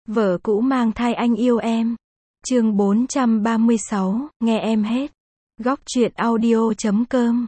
Vợ cũ mang thai anh yêu em. Chương 436, nghe em hết. Góc truyện audio.com.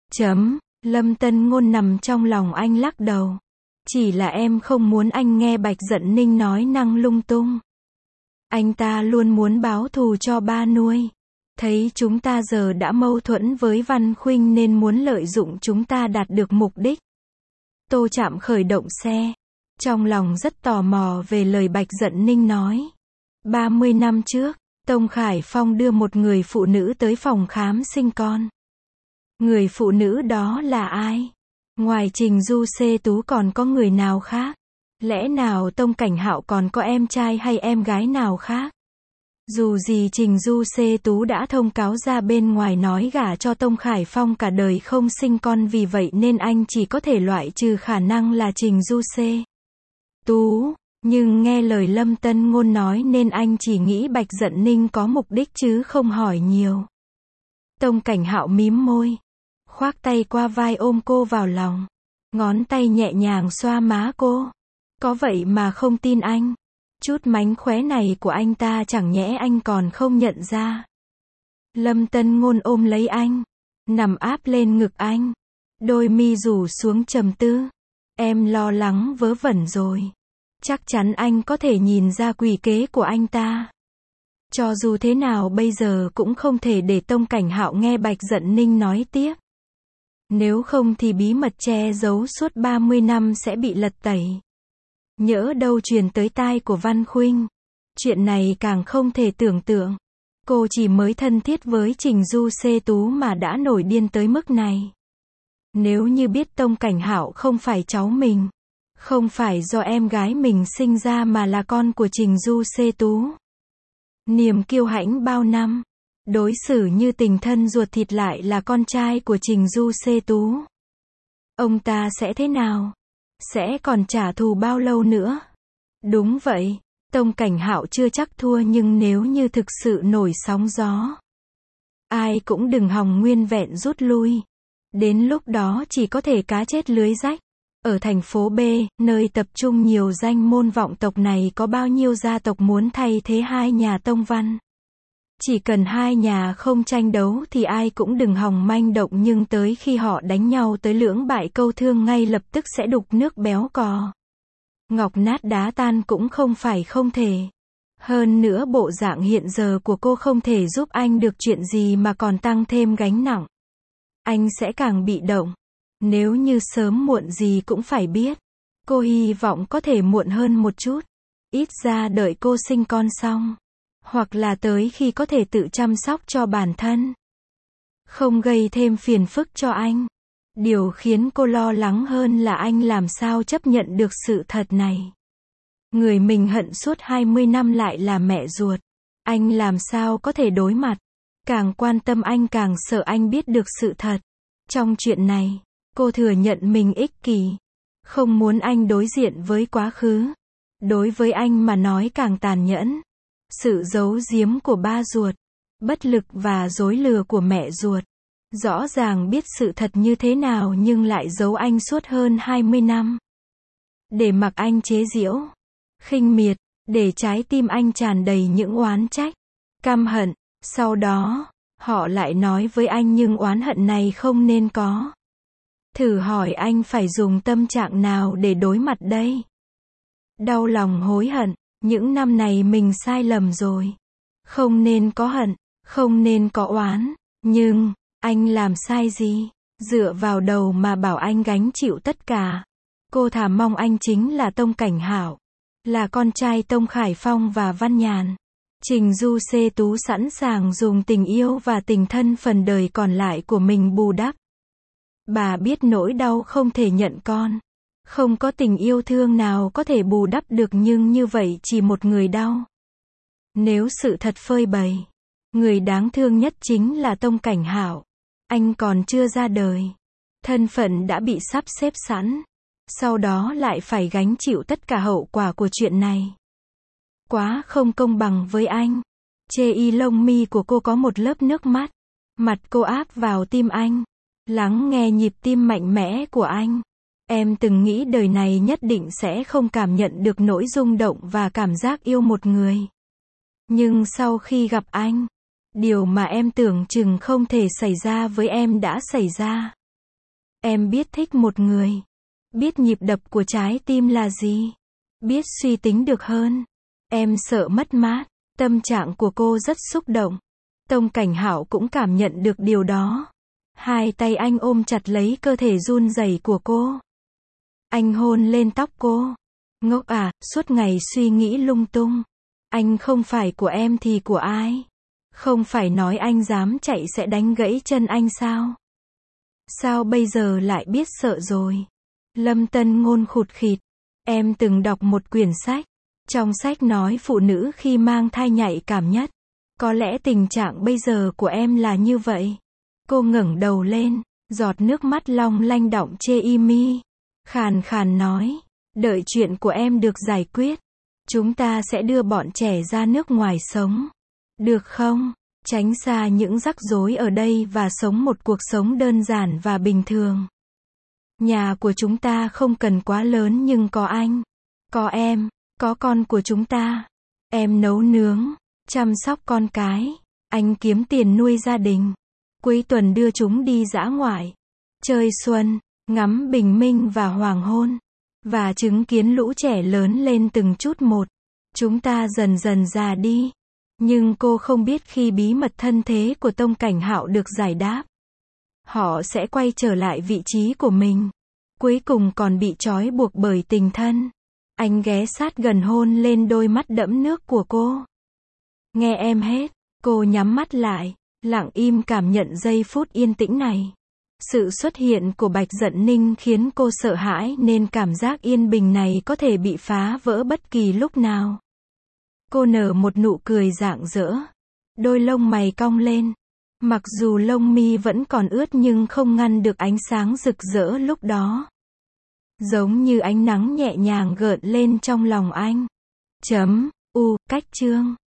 Lâm Tân Ngôn nằm trong lòng anh lắc đầu. Chỉ là em không muốn anh nghe Bạch Dận Ninh nói năng lung tung. Anh ta luôn muốn báo thù cho ba nuôi. Thấy chúng ta giờ đã mâu thuẫn với Văn Khuynh nên muốn lợi dụng chúng ta đạt được mục đích. Tô Trạm khởi động xe. Trong lòng rất tò mò về lời Bạch Dận Ninh nói. 30 năm trước, Tông Khải Phong đưa một người phụ nữ tới phòng khám sinh con. Người phụ nữ đó là ai? Ngoài Trình Du Xê Tú còn có người nào khác? Lẽ nào Tông Cảnh Hạo còn có em trai hay em gái nào khác? Dù gì Trình Du Xê Tú đã thông cáo ra bên ngoài nói gả cho Tông Khải Phong cả đời không sinh con, vì vậy nên anh chỉ có thể loại trừ khả năng là Trình Du Xê Tú. Nhưng nghe lời Lâm Tân Ngôn nói nên anh chỉ nghĩ Bạch Dận Ninh có mục đích chứ không hỏi nhiều. Tông Cảnh Hạo mím môi, khoác tay qua vai ôm cô vào lòng, ngón tay nhẹ nhàng xoa má cô. Có vậy mà không tin anh. Chút mánh khóe này của anh ta chẳng nhẽ anh còn không nhận ra. Lâm Tân Ngôn ôm lấy anh, nằm áp lên ngực anh, đôi mi rủ xuống trầm tư. Em lo lắng vớ vẩn rồi. Chắc chắn anh có thể nhìn ra quỷ kế của anh ta. Cho dù thế nào bây giờ cũng không thể để Tông Cảnh Hạo nghe Bạch Dận Ninh nói tiếp. Nếu không thì bí mật che giấu suốt 30 năm sẽ bị lật tẩy. Nhỡ đâu truyền tới tai của Văn Khuynh. Chuyện này càng không thể tưởng tượng. Cô chỉ mới thân thiết với Trình Du Xê Tú mà đã nổi điên tới mức này. Nếu như biết Tông Cảnh Hạo không phải cháu mình, không phải do em gái mình sinh ra mà là con của Trình Du Xê Tú, niềm kiêu hãnh bao năm, đối xử như tình thân ruột thịt lại là con trai của Trình Du Xê Tú, ông ta sẽ thế nào? Sẽ còn trả thù bao lâu nữa? Đúng vậy, Tông Cảnh Hạo chưa chắc thua, nhưng nếu như thực sự nổi sóng gió, ai cũng đừng hòng nguyên vẹn rút lui. Đến lúc đó chỉ có thể cá chết lưới rách. Ở thành phố B, nơi tập trung nhiều danh môn vọng tộc này, có bao nhiêu gia tộc muốn thay thế hai nhà Tông Văn. Chỉ cần hai nhà không tranh đấu thì ai cũng đừng hòng manh động, nhưng tới khi họ đánh nhau tới lưỡng bại câu thương ngay lập tức sẽ đục nước béo cò. Ngọc nát đá tan cũng không phải không thể. Hơn nữa bộ dạng hiện giờ của cô không thể giúp anh được chuyện gì mà còn tăng thêm gánh nặng. Anh sẽ càng bị động. Nếu như sớm muộn gì cũng phải biết. Cô hy vọng có thể muộn hơn một chút. Ít ra đợi cô sinh con xong. Hoặc là tới khi có thể tự chăm sóc cho bản thân. Không gây thêm phiền phức cho anh. Điều khiến cô lo lắng hơn là anh làm sao chấp nhận được sự thật này. Người mình hận suốt 20 năm lại là mẹ ruột. Anh làm sao có thể đối mặt. Càng quan tâm anh càng sợ anh biết được sự thật. Trong chuyện này, cô thừa nhận mình ích kỷ. Không muốn anh đối diện với quá khứ. Đối với anh mà nói càng tàn nhẫn. Sự giấu giếm của ba ruột, bất lực và dối lừa của mẹ ruột. Rõ ràng biết sự thật như thế nào nhưng lại giấu anh suốt hơn 20 năm. Để mặc anh chế giễu, khinh miệt, để trái tim anh tràn đầy những oán trách, căm hận. Sau đó, họ lại nói với anh nhưng oán hận này không nên có. Thử hỏi anh phải dùng tâm trạng nào để đối mặt đây? Đau lòng hối hận, những năm này mình sai lầm rồi. Không nên có hận, không nên có oán. Nhưng, anh làm sai gì? Dựa vào đầu mà bảo anh gánh chịu tất cả. Cô thà mong anh chính là Tông Cảnh Hạo, là con trai Tông Khải Phong và Văn Nhàn. Trình Du Xê Tú sẵn sàng dùng tình yêu và tình thân phần đời còn lại của mình bù đắp. Bà biết nỗi đau không thể nhận con. Không có tình yêu thương nào có thể bù đắp được, nhưng như vậy chỉ một người đau. Nếu sự thật phơi bày, người đáng thương nhất chính là Tông Cảnh Hạo. Anh còn chưa ra đời. Thân phận đã bị sắp xếp sẵn. Sau đó lại phải gánh chịu tất cả hậu quả của chuyện này. Quá không công bằng với anh. Chê y lông mi của cô có một lớp nước mắt. Mặt cô áp vào tim anh. Lắng nghe nhịp tim mạnh mẽ của anh. Em từng nghĩ đời này nhất định sẽ không cảm nhận được nỗi rung động và cảm giác yêu một người. Nhưng sau khi gặp anh, điều mà em tưởng chừng không thể xảy ra với em đã xảy ra. Em biết thích một người. Biết nhịp đập của trái tim là gì. Biết suy tính được hơn. Em sợ mất mát. Tâm trạng của cô rất xúc động. Tông Cảnh Hạo cũng cảm nhận được điều đó. Hai tay anh ôm chặt lấy cơ thể run rẩy của cô. Anh hôn lên tóc cô. Ngốc à, suốt ngày suy nghĩ lung tung. Anh không phải của em thì của ai? Không phải nói anh dám chạy sẽ đánh gãy chân anh sao? Sao bây giờ lại biết sợ rồi? Lâm Tân Ngôn khụt khịt. Em từng đọc một quyển sách. Trong sách nói phụ nữ khi mang thai nhạy cảm nhất. Có lẽ tình trạng bây giờ của em là như vậy. Cô ngẩng đầu lên, giọt nước mắt long lanh đọng chê y mi. Khàn khàn nói, đợi chuyện của em được giải quyết, chúng ta sẽ đưa bọn trẻ ra nước ngoài sống. Được không? Tránh xa những rắc rối ở đây và sống một cuộc sống đơn giản và bình thường. Nhà của chúng ta không cần quá lớn nhưng có anh, có em, có con của chúng ta. Em nấu nướng, chăm sóc con cái, anh kiếm tiền nuôi gia đình. Cuối tuần đưa chúng đi dã ngoại, chơi xuân, ngắm bình minh và hoàng hôn, và chứng kiến lũ trẻ lớn lên từng chút một. Chúng ta dần dần già đi. Nhưng cô không biết khi bí mật thân thế của Tông Cảnh Hạo được giải đáp, họ sẽ quay trở lại vị trí của mình. Cuối cùng còn bị trói buộc bởi tình thân. Anh ghé sát gần hôn lên đôi mắt đẫm nước của cô. Nghe em hết. Cô nhắm mắt lại, lặng im cảm nhận giây phút yên tĩnh này. Sự xuất hiện của Bạch Dận Ninh khiến cô sợ hãi nên cảm giác yên bình này có thể bị phá vỡ bất kỳ lúc nào. Cô nở một nụ cười rạng rỡ. Đôi lông mày cong lên. Mặc dù lông mi vẫn còn ướt nhưng không ngăn được ánh sáng rực rỡ lúc đó. Giống như ánh nắng nhẹ nhàng gợn lên trong lòng anh. Cách chương